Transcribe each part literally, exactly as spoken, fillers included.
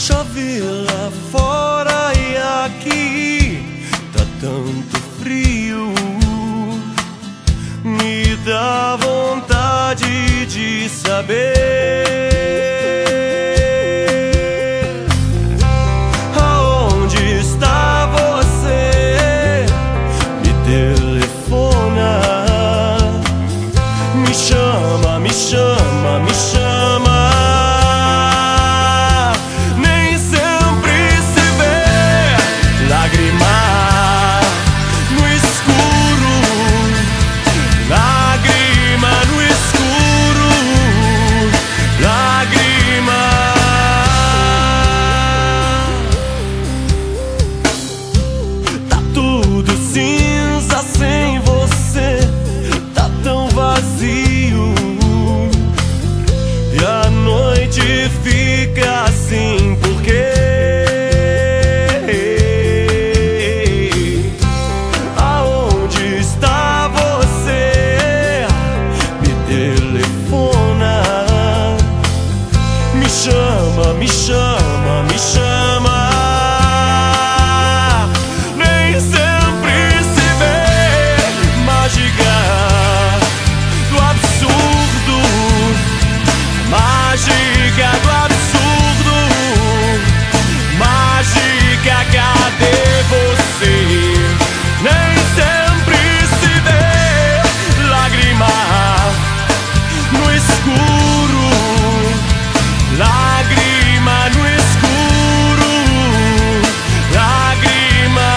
Chove lá fora e aqui tá tanto frio, me dá vontade de saber aonde está você. Me telefona, me chama, me chama, me chama. Cinza sem você, tá tão vazio, e a noite fica assim porque aonde está você? Me telefona, me chama, me chama, me chama. Mágica do absurdo, mágica, cadê você? Nem sempre se vê lágrima no escuro, lágrima no escuro, lágrima.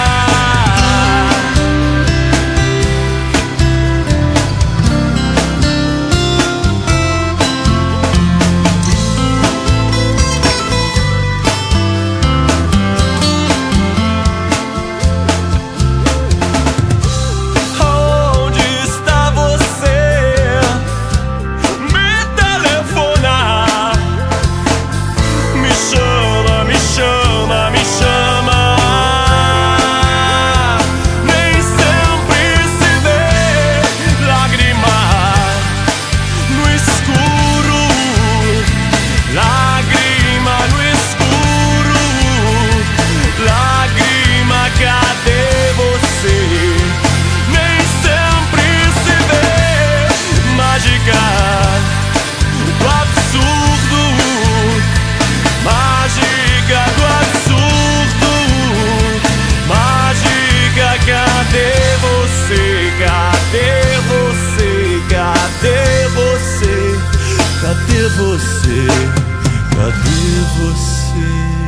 Cadê você? Cadê você?